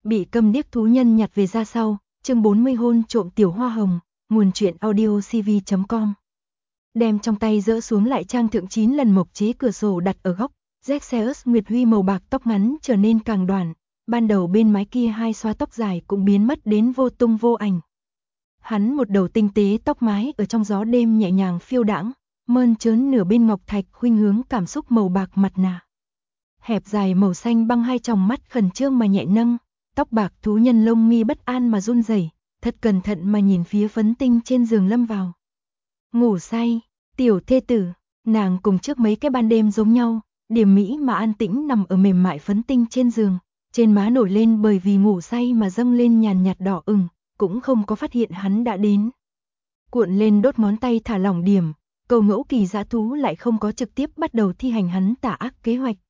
bị câm điếc thú nhân nhặt về ra sau, chương 40 hôn trộm tiểu hoa hồng, nguồn truyện audio cv.com. Đem trong tay dỡ xuống lại trang thượng 9 lần mộc chế cửa sổ đặt ở góc, Zexeus Nguyệt Huy màu bạc tóc ngắn trở nên càng đoàn, ban đầu bên mái kia hai xóa tóc dài cũng biến mất đến vô tung vô ảnh. Hắn một đầu tinh tế tóc mái ở trong gió đêm nhẹ nhàng phiêu đãng, mơn trớn nửa bên ngọc thạch khuynh hướng cảm xúc màu bạc mặt nạ. Hẹp dài màu xanh băng hai tròng mắt khẩn trương mà nhẹ nâng, tóc bạc thú nhân lông mi bất an mà run rẩy, thật cẩn thận mà nhìn phía phấn tinh trên giường lâm vào. Ngủ say, tiểu thê tử, nàng cùng trước mấy cái ban đêm giống nhau, điềm mỹ mà an tĩnh nằm ở mềm mại phấn tinh trên giường, trên má nổi lên bởi vì ngủ say mà dâng lên nhàn nhạt đỏ ửng, cũng không có phát hiện hắn đã đến. Cuộn lên đốt ngón tay thả lỏng điểm, Cầu Ngẫu Kỳ dã thú lại không có trực tiếp bắt đầu thi hành hắn tà ác kế hoạch.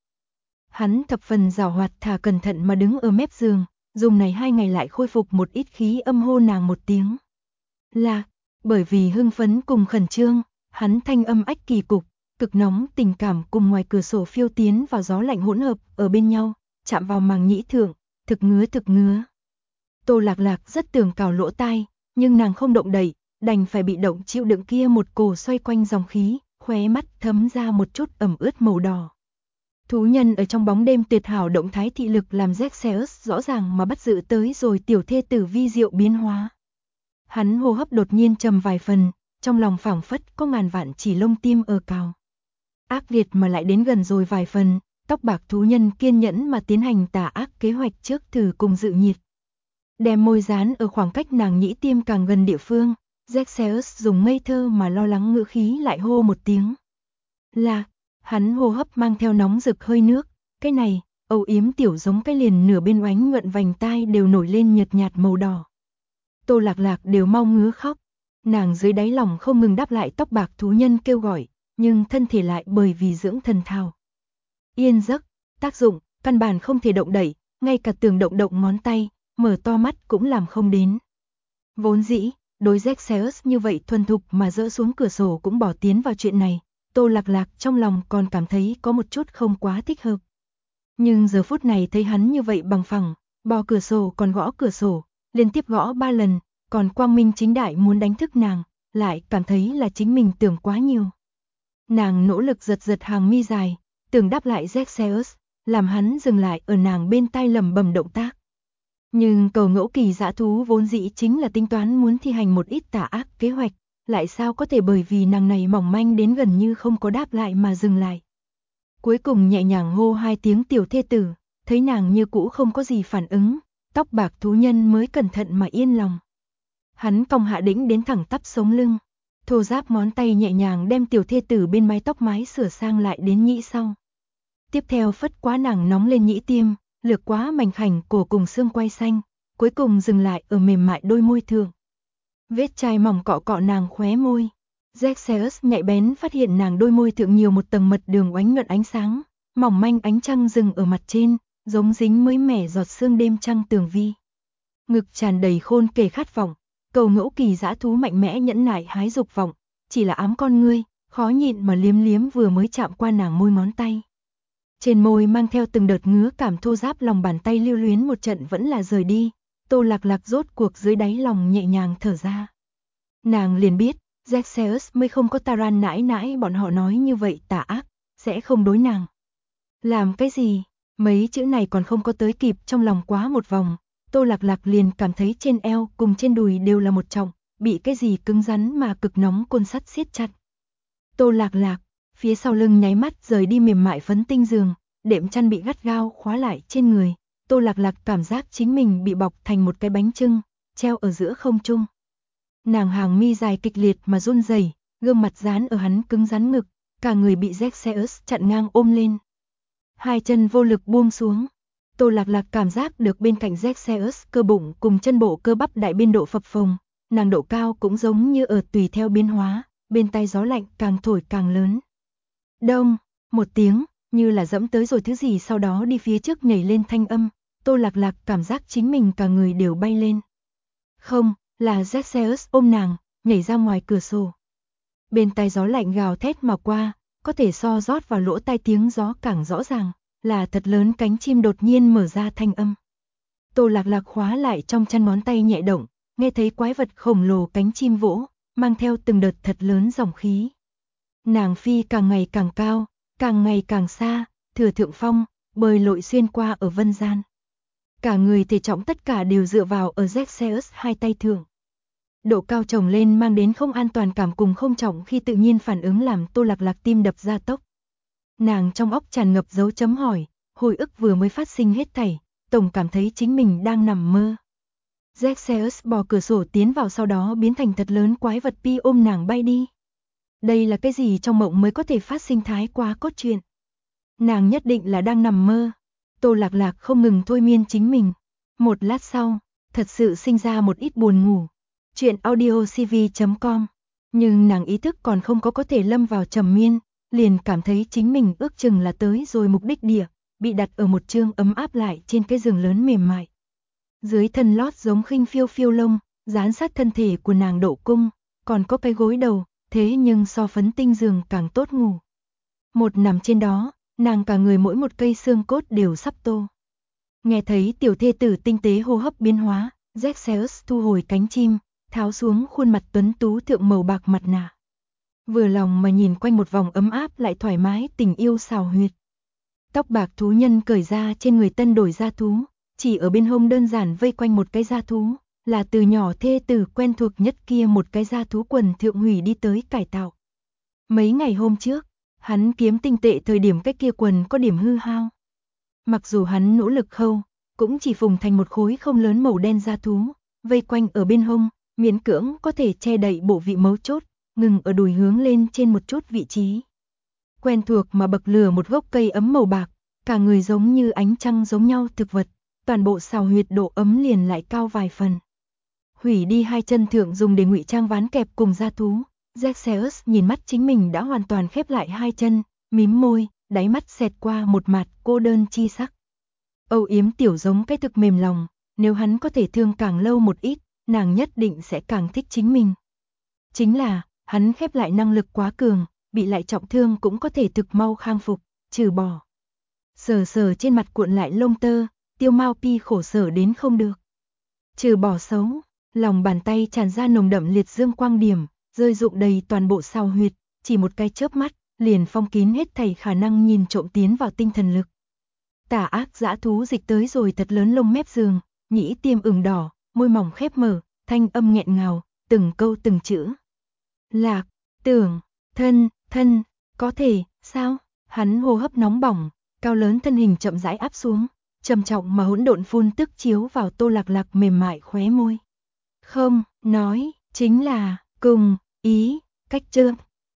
Hắn thập phần giàu hoạt thả cẩn thận mà đứng ở mép giường, dùng này 2 ngày lại khôi phục một ít khí âm hô nàng một tiếng. Lạc, bởi vì hưng phấn cùng khẩn trương, hắn thanh âm ách kỳ cục, cực nóng tình cảm cùng ngoài cửa sổ phiêu tiến vào gió lạnh hỗn hợp ở bên nhau, chạm vào màng nhĩ thượng, thực ngứa. Tô Lạc Lạc rất tưởng cào lỗ tai, nhưng nàng không động đậy, đành phải bị động chịu đựng kia một cổ xoay quanh dòng khí, khóe mắt thấm ra một chút ẩm ướt màu đỏ. Thú nhân ở trong bóng đêm tuyệt hảo động thái thị lực làm Zexeus rõ ràng mà bắt giữ tới rồi tiểu thê tử vi diệu biến hóa. Hắn hô hấp đột nhiên trầm vài phần, trong lòng phảng phất có ngàn vạn chỉ lông tim ở cào. Ác liệt mà lại đến gần rồi vài phần, tóc bạc thú nhân kiên nhẫn mà tiến hành tà ác kế hoạch trước thử cùng dự nhiệt. Đem môi dán ở khoảng cách nàng nhĩ tim càng gần địa phương, Zexeus dùng ngây thơ mà lo lắng ngữ khí lại hô một tiếng. Lạc, hắn hô hấp mang theo nóng rực hơi nước, cái này, âu yếm tiểu giống cái liền nửa bên oánh nhuận vành tai đều nổi lên nhợt nhạt màu đỏ. Tô Lạc Lạc đều mau ngứa khóc, nàng dưới đáy lòng không ngừng đáp lại tóc bạc thú nhân kêu gọi, nhưng thân thể lại bởi vì dưỡng thần thao. Yên giấc, tác dụng, căn bản không thể động đẩy, ngay cả tưởng động ngón tay, mở to mắt cũng làm không đến. Vốn dĩ, đối Zexeus như vậy thuần thục mà dỡ xuống cửa sổ cũng bỏ tiến vào chuyện này, Tô Lạc Lạc trong lòng còn cảm thấy có một chút không quá thích hợp. Nhưng giờ phút này thấy hắn như vậy bằng phẳng, bò cửa sổ còn gõ cửa sổ, liên tiếp gõ 3 lần, còn quang minh chính đại muốn đánh thức nàng, lại cảm thấy là chính mình tưởng quá nhiều. Nàng nỗ lực giật hàng mi dài, tưởng đáp lại Zexeus, làm hắn dừng lại ở nàng bên tai lẩm bẩm động tác. Nhưng Cầu Ngẫu Kỳ dã thú vốn dĩ chính là tính toán muốn thi hành một ít tà ác kế hoạch, lại sao có thể bởi vì nàng này mỏng manh đến gần như không có đáp lại mà dừng lại. Cuối cùng nhẹ nhàng hô 2 tiếng tiểu thê tử, thấy nàng như cũ không có gì phản ứng, tóc bạc thú nhân mới cẩn thận mà yên lòng. Hắn cong hạ đĩnh đến thẳng tắp sống lưng, thô ráp ngón tay nhẹ nhàng đem tiểu thê tử bên mái tóc mái sửa sang lại đến nhĩ sau. Tiếp theo phất quá nàng nóng lên nhĩ tiêm, lược quá mảnh khảnh cổ cùng xương quai xanh, cuối cùng dừng lại ở mềm mại đôi môi thượng. Vết chai mỏng cọ cọ nàng khóe môi. Zexeus nhạy bén phát hiện nàng đôi môi thượng nhiều một tầng mật đường oánh nhuận ánh sáng, mỏng manh ánh trăng rừng ở mặt trên, giống dính mới mẻ giọt sương đêm trăng tường vi. Ngực tràn đầy khôn kể khát vọng, Cầu Ngẫu Kỳ dã thú mạnh mẽ nhẫn nại hái dục vọng, chỉ là ám con ngươi, khó nhịn mà liếm vừa mới chạm qua nàng môi ngón tay. Trên môi mang theo từng đợt ngứa cảm thô ráp, lòng bàn tay lưu luyến một trận vẫn là rời đi, Tô Lạc Lạc rốt cuộc dưới đáy lòng nhẹ nhàng thở ra. Nàng liền biết, Zexeus mới không có Taran nãi bọn họ nói như vậy tà ác, sẽ không đối nàng. Làm cái gì? Mấy chữ này còn không có tới kịp trong lòng quá một vòng, Tô Lạc Lạc liền cảm thấy trên eo cùng trên đùi đều là một trọng, bị cái gì cứng rắn mà cực nóng côn sắt siết chặt. Tô Lạc Lạc, phía sau lưng nháy mắt rời đi mềm mại phấn tinh giường, đệm chăn bị gắt gao khóa lại trên người, Tô Lạc Lạc cảm giác chính mình bị bọc thành một cái bánh chưng, treo ở giữa không trung. Nàng hàng mi dài kịch liệt mà run rẩy, gương mặt dán ở hắn cứng rắn ngực, cả người bị Zexeus chặn ngang ôm lên. 2 chân vô lực buông xuống. Tô Lạc Lạc cảm giác được bên cạnh Zexeus cơ bụng cùng chân bộ cơ bắp đại biên độ phập phồng, nàng độ cao cũng giống như ở tùy theo biến hóa, bên tai gió lạnh càng thổi càng lớn. Đông, một tiếng, như là dẫm tới rồi thứ gì sau đó đi phía trước nhảy lên thanh âm, Tô Lạc Lạc cảm giác chính mình cả người đều bay lên. Không, là Zexeus ôm nàng, nhảy ra ngoài cửa sổ. Bên tai gió lạnh gào thét mà qua, có thể so rót vào lỗ tai tiếng gió càng rõ ràng, là thật lớn cánh chim đột nhiên mở ra thanh âm. Tô Lạc Lạc khóa lại trong chăn, ngón tay nhẹ động, nghe thấy quái vật khổng lồ cánh chim vỗ, mang theo từng đợt thật lớn dòng khí. Nàng phi càng ngày càng cao, càng ngày càng xa, thừa thượng phong, bơi lội xuyên qua ở vân gian. Cả người thể trọng tất cả đều dựa vào ở Zexeus hai tay thượng. Độ cao chồng lên mang đến không an toàn cảm cùng không trọng khi tự nhiên phản ứng làm Tô Lạc Lạc tim đập ra tốc. Nàng trong óc tràn ngập dấu chấm hỏi, hồi ức vừa mới phát sinh hết thảy, tổng cảm thấy chính mình đang nằm mơ. Zexeus bò cửa sổ tiến vào, sau đó biến thành thật lớn quái vật pi ôm nàng bay đi. Đây là cái gì trong mộng mới có thể phát sinh thái quá cốt truyện. Nàng nhất định là đang nằm mơ. Tô Lạc Lạc không ngừng thôi miên chính mình. Một lát sau, thật sự sinh ra một ít buồn ngủ. Chuyện audiocv.com. Nhưng nàng ý thức còn không có thể lâm vào trầm miên, liền cảm thấy chính mình ước chừng là tới rồi mục đích địa, bị đặt ở một chương ấm áp lại trên cái giường lớn mềm mại. Dưới thân lót giống khinh phiêu phiêu lông, dán sát thân thể của nàng độ cung, còn có cái gối đầu, thế nhưng so phấn tinh giường càng tốt ngủ. Một nằm trên đó, nàng cả người mỗi một cây xương cốt đều sắp tô. Nghe thấy tiểu thê tử tinh tế hô hấp biến hóa, Zexeus thu hồi cánh chim, tháo xuống khuôn mặt tuấn tú thượng màu bạc mặt nạ. Vừa lòng mà nhìn quanh một vòng ấm áp lại thoải mái tình yêu xào huyệt. Tóc bạc thú nhân cởi ra trên người tân đổi da thú, chỉ ở bên hông đơn giản vây quanh một cái da thú, là từ nhỏ thê tử quen thuộc nhất kia một cái da thú quần thượng hủy đi tới cải tạo. Mấy ngày hôm trước, hắn kiếm tinh tệ thời điểm cái kia quần có điểm hư hao. Mặc dù hắn nỗ lực khâu, cũng chỉ phùng thành một khối không lớn màu đen da thú, vây quanh ở bên hông, miễn cưỡng có thể che đậy bộ vị mấu chốt, ngừng ở đùi hướng lên trên một chút vị trí. Quen thuộc mà bậc lửa một gốc cây ấm màu bạc, cả người giống như ánh trăng giống nhau thực vật, toàn bộ xào huyệt độ ấm liền lại cao vài phần. Hủy đi hai chân thượng dùng để ngụy trang ván kẹp cùng da thú, Zexeus nhìn mắt chính mình đã hoàn toàn khép lại hai chân, mím môi, đáy mắt xẹt qua một mặt cô đơn chi sắc. Âu yếm tiểu giống cái thực mềm lòng, nếu hắn có thể thương càng lâu một ít, nàng nhất định sẽ càng thích chính mình. Chính là, hắn khép lại năng lực quá cường, bị lại trọng thương cũng có thể thực mau khang phục, trừ bỏ. Sờ sờ trên mặt cuộn lại lông tơ, Tiêu Mao Pi khổ sở đến không được. Trừ bỏ xấu, lòng bàn tay tràn ra nồng đậm liệt dương quang điểm, rơi rụng đầy toàn bộ sao huyệt, chỉ một cái chớp mắt, liền phong kín hết thảy khả năng nhìn trộm tiến vào tinh thần lực. Tà ác dã thú dịch tới rồi thật lớn lông mép giường, nhĩ tiêm ửng đỏ, môi mỏng khép mở, thanh âm nghẹn ngào, từng câu từng chữ. Lạc, tưởng, thân, có thể, sao? Hắn hô hấp nóng bỏng, cao lớn thân hình chậm rãi áp xuống, trầm trọng mà hỗn độn phun tức chiếu vào Tô Lạc Lạc mềm mại khóe môi. Không, nói, chính là, cùng, ý, cách chưa.